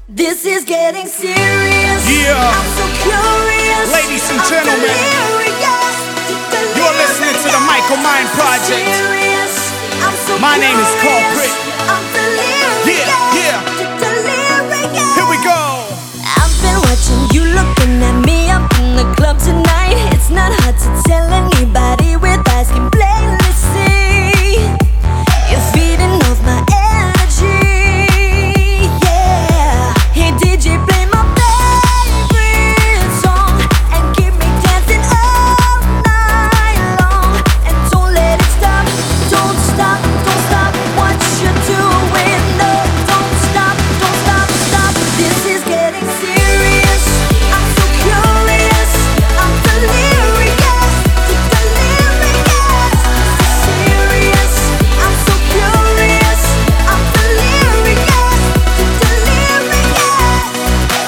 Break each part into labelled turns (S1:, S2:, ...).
S1: This is getting serious.
S2: Yeah.
S1: I'm so curious.
S2: Ladies and
S1: I'm
S2: gentlemen,
S1: delirious.
S2: you're listening to the Michael Mind Project.
S1: I'm so
S2: My name is Carl Pritt.
S1: I'm delirious.
S2: Yeah.
S1: Delirious.
S2: Here we go.
S1: I've been watching you looking at me up in the club tonight. It's not hard to tell anybody with eyes can plainly see. You're feeding off my energy. Yeah. Hey DJ, play my favorite song and keep me dancing all night long. And don't let it stop. Don't stop. Don't stop what you're doing. No, don't stop. Don't stop. Stop. This is getting serious. I'm so curious. I'm delirious. Delirious. Serious. I'm so curious. I'm delirious. Delirious.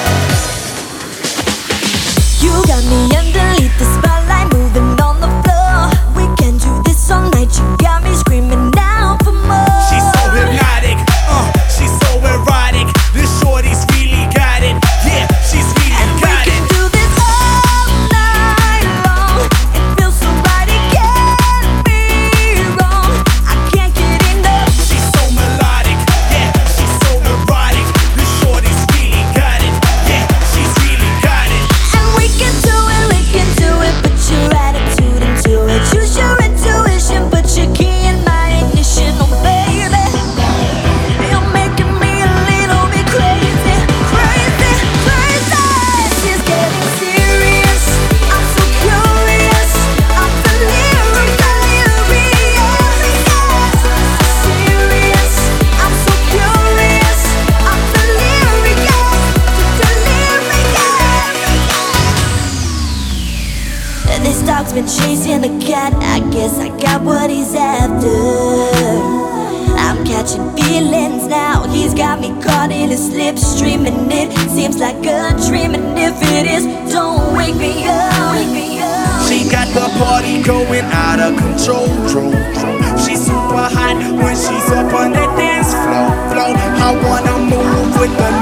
S1: You got me underneath the spotlight, moving on the floor. We can do this all night. You got me screaming out for more.
S2: She's so hypnotic, she's so erotic. This shorty's really got it. Yeah, she's really
S1: And we
S2: got
S1: can
S2: it.
S1: do this all night long. It feels so right, it can't be wrong. I can't get enough.
S2: She's so melodic, yeah, she's so erotic. This shorty's really got it. Yeah, she's really got it.
S1: And we can do it, put your attitude into it. Use your intuition, put your key in my ignition, oh baby. You're making me a little bit crazy, crazy, crazy. This is getting serious. I'm so curious. I'm delirious, serious. I'm so curious. I'm delirious, delirious. This dog's been chasing the cat. I guess I got what he's after. I'm catching feelings now. He's got me caught in his slipstream, and it seems like a dream. And if it is, don't wake me up. Wake me up.
S2: She got the party going out of control. She's super hot when she's up on the dance floor. I wanna move with the